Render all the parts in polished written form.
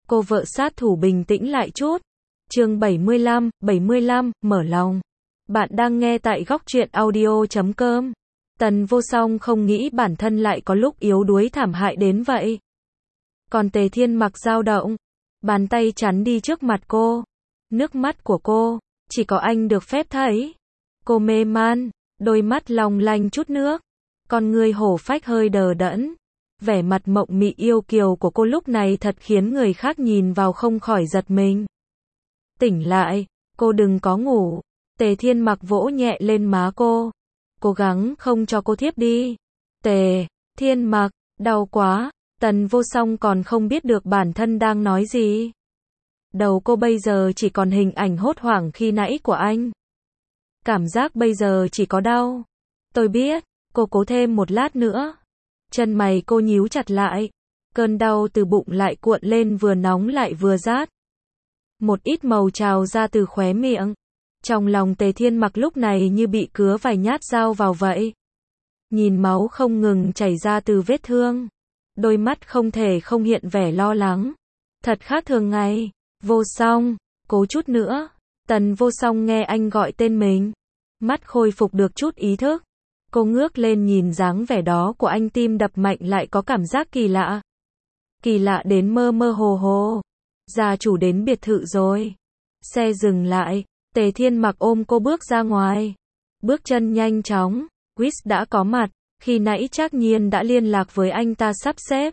Cô vợ sát thủ bình tĩnh lại chút. Chương 75, mở lòng. Bạn đang nghe tại góc truyện audio.com. Tần Vô Song không nghĩ bản thân lại có lúc yếu đuối thảm hại đến vậy. Còn Tề Thiên Mặc dao động, bàn tay chắn đi trước mặt cô. Nước mắt của cô, chỉ có anh được phép thấy. Cô mê man, đôi mắt long lanh chút nước, con người hổ phách hơi đờ đẫn. Vẻ mặt mộng mị yêu kiều của cô lúc này thật khiến người khác nhìn vào không khỏi giật mình. Tỉnh lại, cô đừng có ngủ. Tề Thiên Mặc vỗ nhẹ lên má cô, cố gắng không cho cô thiếp đi. Tề Thiên Mặc, đau quá. Tần Vô Song còn không biết được bản thân đang nói gì. Đầu cô bây giờ chỉ còn hình ảnh hốt hoảng khi nãy của anh. Cảm giác bây giờ chỉ có đau. Tôi biết, cô cố thêm một lát nữa. Chân mày cô nhíu chặt lại. Cơn đau từ bụng lại cuộn lên vừa nóng lại vừa rát. Một ít màu trào ra từ khóe miệng. Trong lòng Tề Thiên Mặc lúc này như bị cứa vài nhát dao vào vậy. Nhìn máu không ngừng chảy ra từ vết thương. Đôi mắt không thể không hiện vẻ lo lắng. Thật khác thường ngày. Vô Song, cố chút nữa. Tần Vô Song nghe anh gọi tên mình. Mắt khôi phục được chút ý thức. Cô ngước lên nhìn dáng vẻ đó của anh, tim đập mạnh lại có cảm giác kỳ lạ. Kỳ lạ đến mơ mơ hồ hồ. Gia chủ đến biệt thự rồi. Xe dừng lại. Tề Thiên Mặc ôm cô bước ra ngoài. Bước chân nhanh chóng. Chris đã có mặt. Khi nãy Trác Nhiên đã liên lạc với anh ta sắp xếp.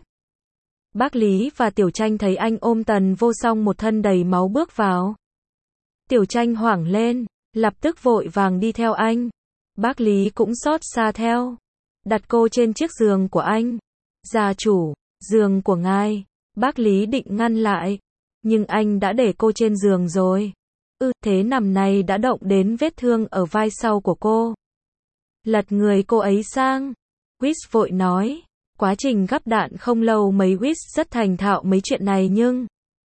Bác Lý và Tiểu Tranh thấy anh ôm Tần Vô Song một thân đầy máu bước vào. Tiểu Tranh hoảng lên, lập tức vội vàng đi theo anh. Bác Lý cũng xót xa theo. Đặt cô trên chiếc giường của anh. Gia chủ, giường của ngài. Bác Lý định ngăn lại. Nhưng anh đã để cô trên giường rồi. Thế nằm này đã động đến vết thương ở vai sau của cô. Lật người cô ấy sang. Chris vội nói. Quá trình gắp đạn không lâu mấy, Chris rất thành thạo mấy chuyện này nhưng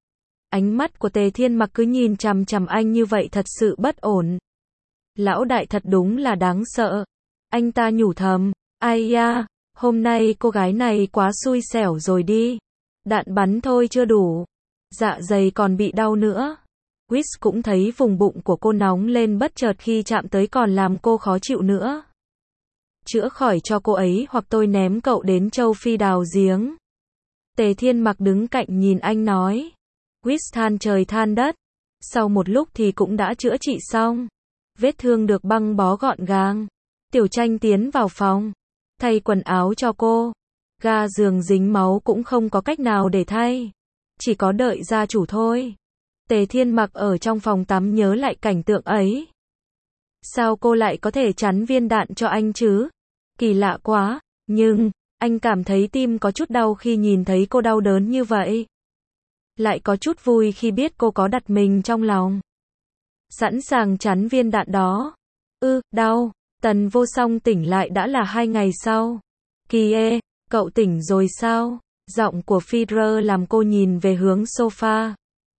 ánh mắt của Tề Thiên Mặc cứ nhìn chằm chằm anh như vậy thật sự bất ổn. Lão đại thật đúng là đáng sợ. Anh ta nhủ thầm. Ai da, hôm nay cô gái này quá xui xẻo rồi đi. Đạn bắn thôi chưa đủ. Dạ dày còn bị đau nữa. Chris cũng thấy vùng bụng của cô nóng lên bất chợt khi chạm tới còn làm cô khó chịu nữa. Chữa khỏi cho cô ấy hoặc tôi ném cậu đến châu Phi đào giếng. Tề Thiên Mặc đứng cạnh nhìn anh nói. Chris than trời than đất. Sau một lúc thì cũng đã chữa trị xong. Vết thương được băng bó gọn gàng. Tiểu Tranh tiến vào phòng. Thay quần áo cho cô. Ga giường dính máu cũng không có cách nào để thay. Chỉ có đợi gia chủ thôi. Tề Thiên Mặc ở trong phòng tắm nhớ lại cảnh tượng ấy. Sao cô lại có thể chắn viên đạn cho anh chứ? Kỳ lạ quá, nhưng anh cảm thấy tim có chút đau khi nhìn thấy cô đau đớn như vậy. Lại có chút vui khi biết cô có đặt mình trong lòng. Sẵn sàng chắn viên đạn đó. Đau. Tần Vô Song tỉnh lại đã là 2 ngày sau. Kìa, cậu tỉnh rồi sao? Giọng của Fidra làm cô nhìn về hướng sofa.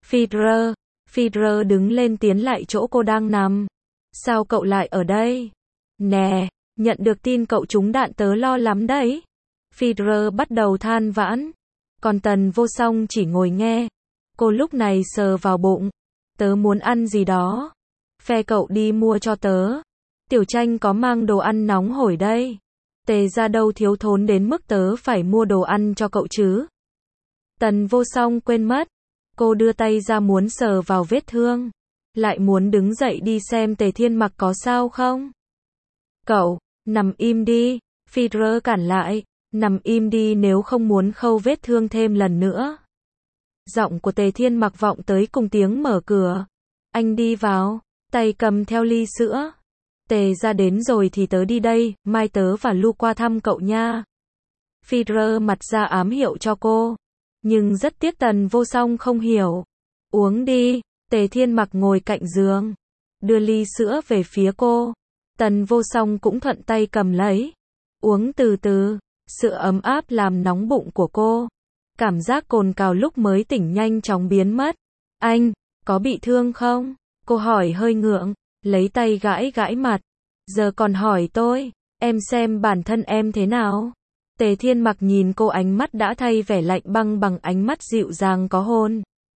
Fidra đứng lên tiến lại chỗ cô đang nằm. Sao cậu lại ở đây? Nè, nhận được tin cậu trúng đạn tớ lo lắm đấy. Fidra bắt đầu than vãn. Còn Tần Vô Song chỉ ngồi nghe. Cô lúc này sờ vào bụng. Tớ muốn ăn gì đó. Phe cậu đi mua cho tớ. Tiểu Tranh có mang đồ ăn nóng hổi đây. Tề ra đâu thiếu thốn đến mức tớ phải mua đồ ăn cho cậu chứ. Tần Vô Song quên mất. Cô đưa tay ra muốn sờ vào vết thương. Lại muốn đứng dậy đi xem Tề Thiên Mặc có sao không. Cậu, nằm im đi. Fidra cản lại. Nằm im đi nếu không muốn khâu vết thương thêm lần nữa. Giọng của Tề Thiên Mặc vọng tới cùng tiếng mở cửa. Anh đi vào, tay cầm theo ly sữa. Tề ra đến rồi thì tớ đi đây, mai tớ và Lu qua thăm cậu nha. Fidra mặt ra ám hiệu cho cô. Nhưng rất tiếc Tần Vô Song không hiểu. Uống đi. Tề Thiên Mặc ngồi cạnh giường. Đưa ly sữa về phía cô. Tần Vô Song cũng thuận tay cầm lấy. Uống từ từ. Sự ấm áp làm nóng bụng của cô. Cảm giác cồn cào lúc mới tỉnh nhanh chóng biến mất. Anh, có bị thương không? Cô hỏi hơi ngượng. Lấy tay gãi gãi mặt. Giờ còn hỏi tôi. Em xem bản thân em thế nào? Tề Thiên Mặc nhìn cô, ánh mắt đã thay vẻ lạnh băng bằng ánh mắt dịu dàng có hôn.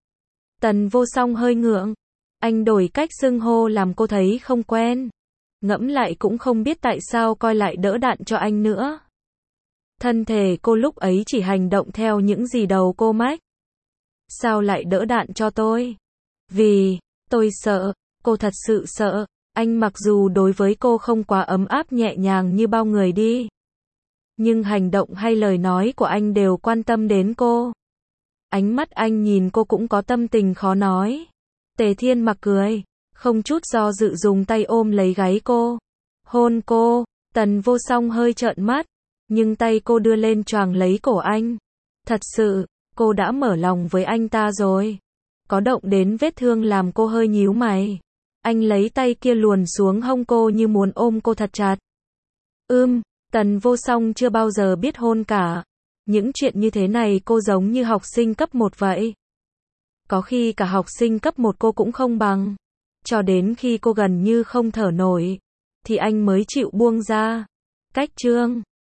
Tần Vô Song hơi ngượng. Anh đổi cách xưng hô làm cô thấy không quen. Ngẫm lại cũng không biết tại sao coi lại đỡ đạn cho anh nữa. Thân thể cô lúc ấy chỉ hành động theo những gì đầu cô mách. Sao lại đỡ đạn cho tôi? Vì, tôi sợ, cô thật sự sợ. Anh mặc dù đối với cô không quá ấm áp nhẹ nhàng như bao người đi. Nhưng hành động hay lời nói của anh đều quan tâm đến cô. Ánh mắt anh nhìn cô cũng có tâm tình khó nói. Tề Thiên Mặc cười, không chút do dự dùng tay ôm lấy gáy cô. Hôn cô, Tần Vô Song hơi trợn mắt, nhưng tay cô đưa lên choàng lấy cổ anh. Thật sự, cô đã mở lòng với anh ta rồi. Có động đến vết thương làm cô hơi nhíu mày. Anh lấy tay kia luồn xuống hông cô như muốn ôm cô thật chặt. Tần Vô Song chưa bao giờ biết hôn cả. Những chuyện như thế này cô giống như học sinh cấp 1 vậy. Có khi cả học sinh cấp 1 cô cũng không bằng. Cho đến khi cô gần như không thở nổi, thì anh mới chịu buông ra. Cách chương